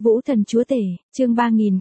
Vũ thần chúa tể, chương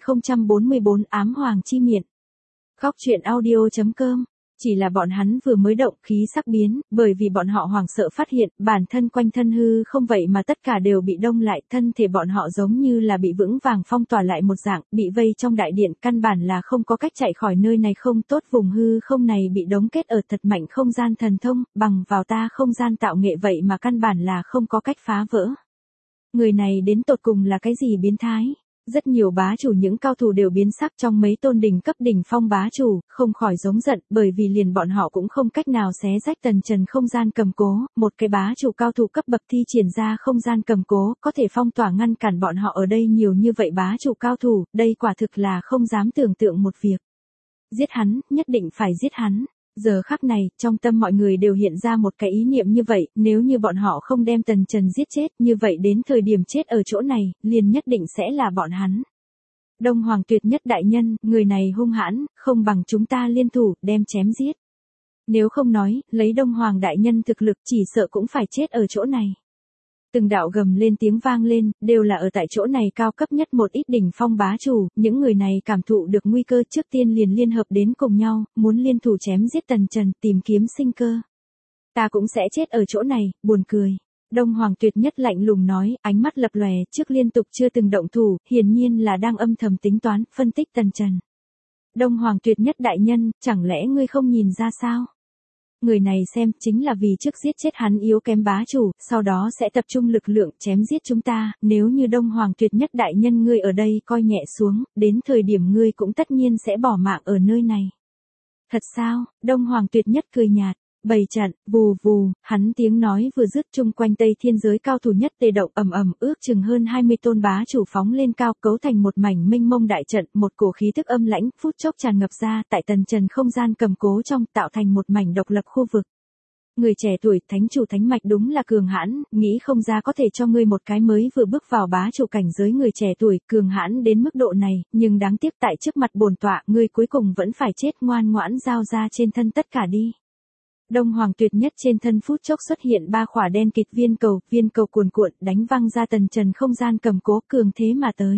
3044 ám hoàng chi miện. Khóc chuyện audio.com. Chỉ là bọn hắn vừa mới động khí sắc biến, bởi vì bọn họ hoảng sợ phát hiện, bản thân quanh thân hư không vậy mà tất cả đều bị đông lại, thân thể bọn họ giống như là bị vững vàng phong tỏa lại một dạng, bị vây trong đại điện, căn bản là không có cách chạy khỏi nơi này không tốt, vùng hư không này bị đóng kết ở thật mạnh không gian thần thông, bằng vào ta không gian tạo nghệ vậy mà căn bản là không có cách phá vỡ. Người này đến tột cùng là cái gì biến thái? Rất nhiều bá chủ những cao thủ đều biến sắc trong mấy tôn đỉnh cấp đỉnh phong bá chủ, không khỏi giống giận, bởi vì liền bọn họ cũng không cách nào xé rách tần trần không gian cầm cố, một cái bá chủ cao thủ cấp bậc thi triển ra không gian cầm cố, có thể phong tỏa ngăn cản bọn họ ở đây nhiều như vậy bá chủ cao thủ, đây quả thực là không dám tưởng tượng một việc. Giết hắn, nhất định phải giết hắn. Giờ khắc này, trong tâm mọi người đều hiện ra một cái ý niệm như vậy, nếu như bọn họ không đem tần trần giết chết, như vậy đến thời điểm chết ở chỗ này, liền nhất định sẽ là bọn hắn. Đông Hoàng tuyệt nhất đại nhân, người này hung hãn, không bằng chúng ta liên thủ, đem chém giết. Nếu không nói, lấy Đông Hoàng đại nhân thực lực chỉ sợ cũng phải chết ở chỗ này. Từng đạo gầm lên tiếng vang lên, đều là ở tại chỗ này cao cấp nhất một ít đỉnh phong bá chủ, những người này cảm thụ được nguy cơ trước tiên liền liên hợp đến cùng nhau, muốn liên thủ chém giết tần trần, tìm kiếm sinh cơ. Ta cũng sẽ chết ở chỗ này, buồn cười. Đông Hoàng tuyệt nhất lạnh lùng nói, ánh mắt lập lòe, trước liên tục chưa từng động thủ, hiển nhiên là đang âm thầm tính toán, phân tích tần trần. Đông Hoàng tuyệt nhất đại nhân, chẳng lẽ ngươi không nhìn ra sao? Người này xem chính là vì trước giết chết hắn yếu kém bá chủ, sau đó sẽ tập trung lực lượng chém giết chúng ta, nếu như Đông Hoàng tuyệt nhất đại nhân ngươi ở đây coi nhẹ xuống, đến thời điểm ngươi cũng tất nhiên sẽ bỏ mạng ở nơi này. Thật sao? Đông Hoàng tuyệt nhất cười nhạt, bày trận, vù vù, hắn tiếng nói vừa dứt chung quanh Tây Thiên giới cao thủ nhất tê động ầm ầm ước chừng hơn 20 tôn bá chủ phóng lên cao cấu thành một mảnh mênh mông đại trận, một cổ khí tức âm lãnh phút chốc tràn ngập ra tại tần trần không gian cầm cố trong tạo thành một mảnh độc lập khu vực. Người trẻ tuổi thánh chủ thánh mạch đúng là cường hãn, nghĩ không ra có thể cho ngươi một cái mới vừa bước vào bá chủ cảnh giới người trẻ tuổi cường hãn đến mức độ này, nhưng đáng tiếc tại trước mặt bổn tọa ngươi cuối cùng vẫn phải chết ngoan ngoãn giao ra trên thân tất cả đi. Đông Hoàng tuyệt nhất trên thân phút chốc xuất hiện 3 khỏa đen kịt viên cầu cuồn cuộn đánh văng ra tần trần không gian cầm cố cường thế mà tới.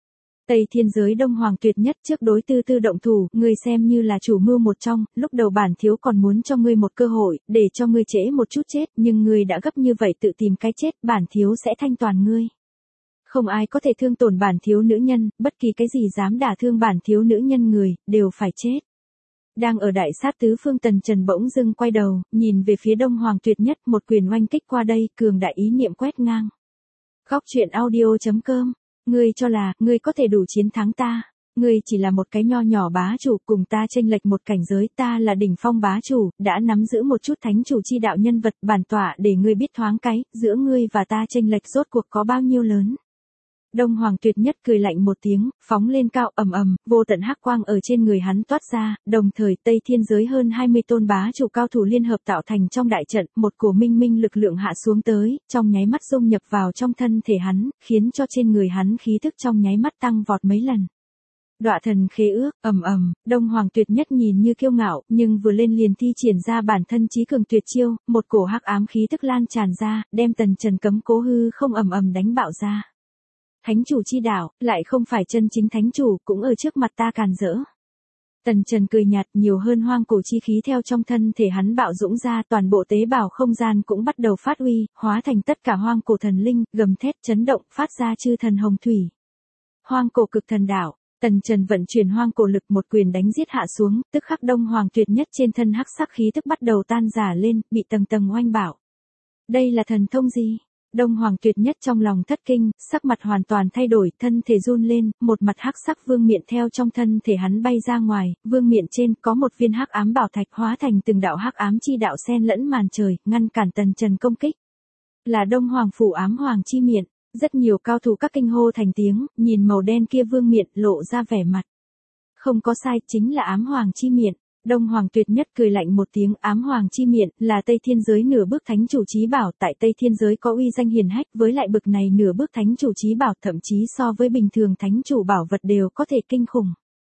Tây Thiên giới Đông Hoàng tuyệt nhất trước đối tư động thủ, ngươi xem như là chủ mưu một trong, lúc đầu bản thiếu còn muốn cho ngươi một cơ hội, để cho ngươi trễ một chút chết, nhưng ngươi đã gấp như vậy tự tìm cái chết, bản thiếu sẽ thanh toàn ngươi. Không ai có thể thương tổn bản thiếu nữ nhân, bất kỳ cái gì dám đả thương bản thiếu nữ nhân người, đều phải chết. Đang ở đại sát tứ phương tần trần bỗng dưng quay đầu, nhìn về phía Đông Hoàng tuyệt nhất một quyền oanh kích qua đây, cường đại ý niệm quét ngang. Khóc chuyện audio.com, ngươi cho là, ngươi có thể đủ chiến thắng ta, ngươi chỉ là một cái nho nhỏ bá chủ cùng ta chênh lệch một cảnh giới, ta là đỉnh phong bá chủ, đã nắm giữ một chút thánh chủ chi đạo nhân vật, bản tọa để ngươi biết thoáng cái, giữa ngươi và ta chênh lệch rốt cuộc có bao nhiêu lớn. Đông Hoàng tuyệt nhất cười lạnh một tiếng, phóng lên cao ầm ầm, vô tận hắc quang ở trên người hắn toát ra, đồng thời Tây Thiên giới hơn 20 tôn bá chủ cao thủ liên hợp tạo thành trong đại trận, một cổ minh lực lượng hạ xuống tới, trong nháy mắt dung nhập vào trong thân thể hắn, khiến cho trên người hắn khí thức trong nháy mắt tăng vọt mấy lần. Đọa thần khế ước, ầm ầm, Đông Hoàng tuyệt nhất nhìn như kiêu ngạo, nhưng vừa lên liền thi triển ra bản thân chí cường tuyệt chiêu, một cổ hắc ám khí tức lan tràn ra, đem tần trần cấm cố hư không ầm ầm đánh bạo ra. Thánh chủ chi đạo, lại không phải chân chính thánh chủ, cũng ở trước mặt ta càn rỡ. Tần trần cười nhạt, nhiều hơn hoang cổ chi khí theo trong thân thể hắn bạo dũng ra, toàn bộ tế bào không gian cũng bắt đầu phát uy, hóa thành tất cả hoang cổ thần linh, gầm thét chấn động, phát ra chư thần hồng thủy. Hoang cổ cực thần đạo, tần trần vận chuyển hoang cổ lực một quyền đánh giết hạ xuống, tức khắc Đông Hoàng tuyệt nhất trên thân hắc sắc khí tức bắt đầu tan rã lên, bị tầng tầng oanh bạo. Đây là thần thông gì? Đông Hoàng tuyệt nhất trong lòng thất kinh, sắc mặt hoàn toàn thay đổi, thân thể run lên, một mặt hắc sắc vương miện theo trong thân thể hắn bay ra ngoài, vương miện trên có một viên hắc ám bảo thạch hóa thành từng đạo hắc ám chi đạo xen lẫn màn trời, ngăn cản tần trần công kích. Là Đông Hoàng phủ ám hoàng chi miện, rất nhiều cao thủ các kinh hô thành tiếng, nhìn màu đen kia vương miện lộ ra vẻ mặt. Không có sai, chính là ám hoàng chi miện. Đông Hoàng tuyệt nhất cười lạnh một tiếng, ám hoàng chi miện là Tây Thiên giới nửa bước thánh chủ chí bảo, tại Tây Thiên giới có uy danh hiển hách, với lại bực này nửa bước thánh chủ chí bảo thậm chí so với bình thường thánh chủ bảo vật đều có thể kinh khủng.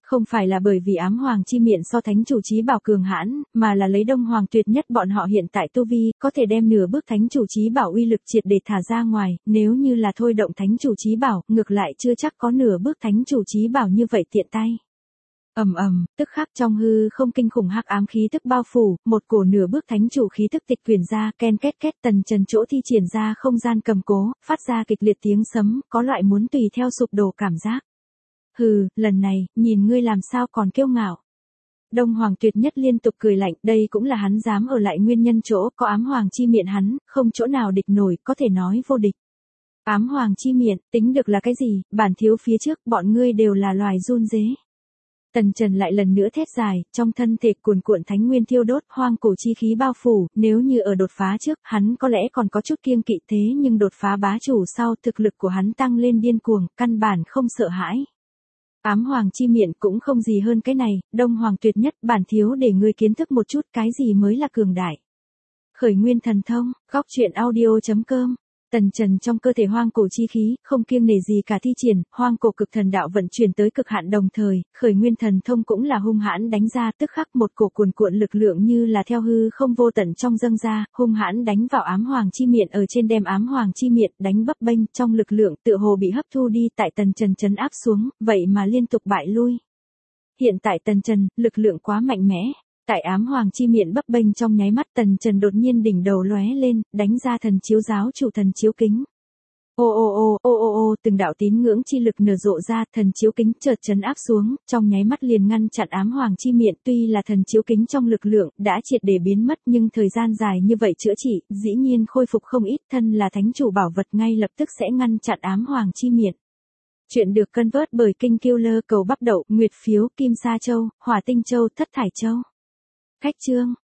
Không phải là bởi vì ám hoàng chi miệng so thánh chủ chí bảo cường hãn, mà là lấy đông hoàng tuyệt nhất bọn họ hiện tại tu vi, có thể đem nửa bước thánh chủ chí bảo uy lực triệt để thả ra ngoài, nếu như là thôi động thánh chủ chí bảo, ngược lại chưa chắc có nửa bước thánh chủ chí bảo như vậy tiện tay. Tức khắc trong hư không kinh khủng hắc ám khí tức bao phủ, một cổ nửa bước thánh chủ khí tức tịch quyển ra, ken két két Tần Trần chỗ thi triển ra không gian cầm cố, phát ra kịch liệt tiếng sấm, có loại muốn tùy theo sụp đổ cảm giác. Hừ, lần này, nhìn ngươi làm sao còn kiêu ngạo. Đông Hoàng tuyệt nhất liên tục cười lạnh, đây cũng là hắn dám ở lại nguyên nhân chỗ, có ám hoàng chi miệng hắn, không chỗ nào địch nổi, có thể nói vô địch. Ám hoàng chi miệng, tính được là cái gì, bản thiếu phía trước, bọn ngươi đều là loài run dế. Tần Trần lại lần nữa thét dài, trong thân thể cuồn cuộn thánh nguyên thiêu đốt, hoang cổ chi khí bao phủ, nếu như ở đột phá trước, hắn có lẽ còn có chút kiêng kỵ thế nhưng đột phá bá chủ sau thực lực của hắn tăng lên điên cuồng, căn bản không sợ hãi. Ám hoàng chi miệng cũng không gì hơn cái này, Đông Hoàng tuyệt nhất, bản thiếu để ngươi kiến thức một chút cái gì mới là cường đại. Khởi nguyên thần thông, góc truyện audio.com. Tần Trần trong cơ thể hoang cổ chi khí, không kiêng nể gì cả thi triển, hoang cổ cực thần đạo vận chuyển tới cực hạn đồng thời, khởi nguyên thần thông cũng là hung hãn đánh ra, tức khắc một cổ cuồn cuộn lực lượng như là theo hư không vô tận trong dâng ra, hung hãn đánh vào ám hoàng chi miệng ở trên đem ám hoàng chi miệng đánh bấp bênh, trong lực lượng tựa hồ bị hấp thu đi tại Tần Trần trấn áp xuống, vậy mà liên tục bại lui. Hiện tại Tần Trần, lực lượng quá mạnh mẽ. Tại ám hoàng chi miệng bấp bênh trong nháy mắt Tần Trần đột nhiên đỉnh đầu lóe lên, đánh ra thần chiếu giáo chủ thần chiếu kính. Ô, từng đạo tín ngưỡng chi lực nở rộ ra, thần chiếu kính chợt trấn áp xuống, trong nháy mắt liền ngăn chặn ám hoàng chi miệng, tuy là thần chiếu kính trong lực lượng đã triệt để biến mất nhưng thời gian dài như vậy chữa trị, dĩ nhiên khôi phục không ít, thân là thánh chủ bảo vật ngay lập tức sẽ ngăn chặn ám hoàng chi miệng. Chuyện được cân vớt bởi Kinh Killer cầu bắp đậu, nguyệt phiếu, kim sa châu, hỏa tinh châu, thất thải châu. Khách chương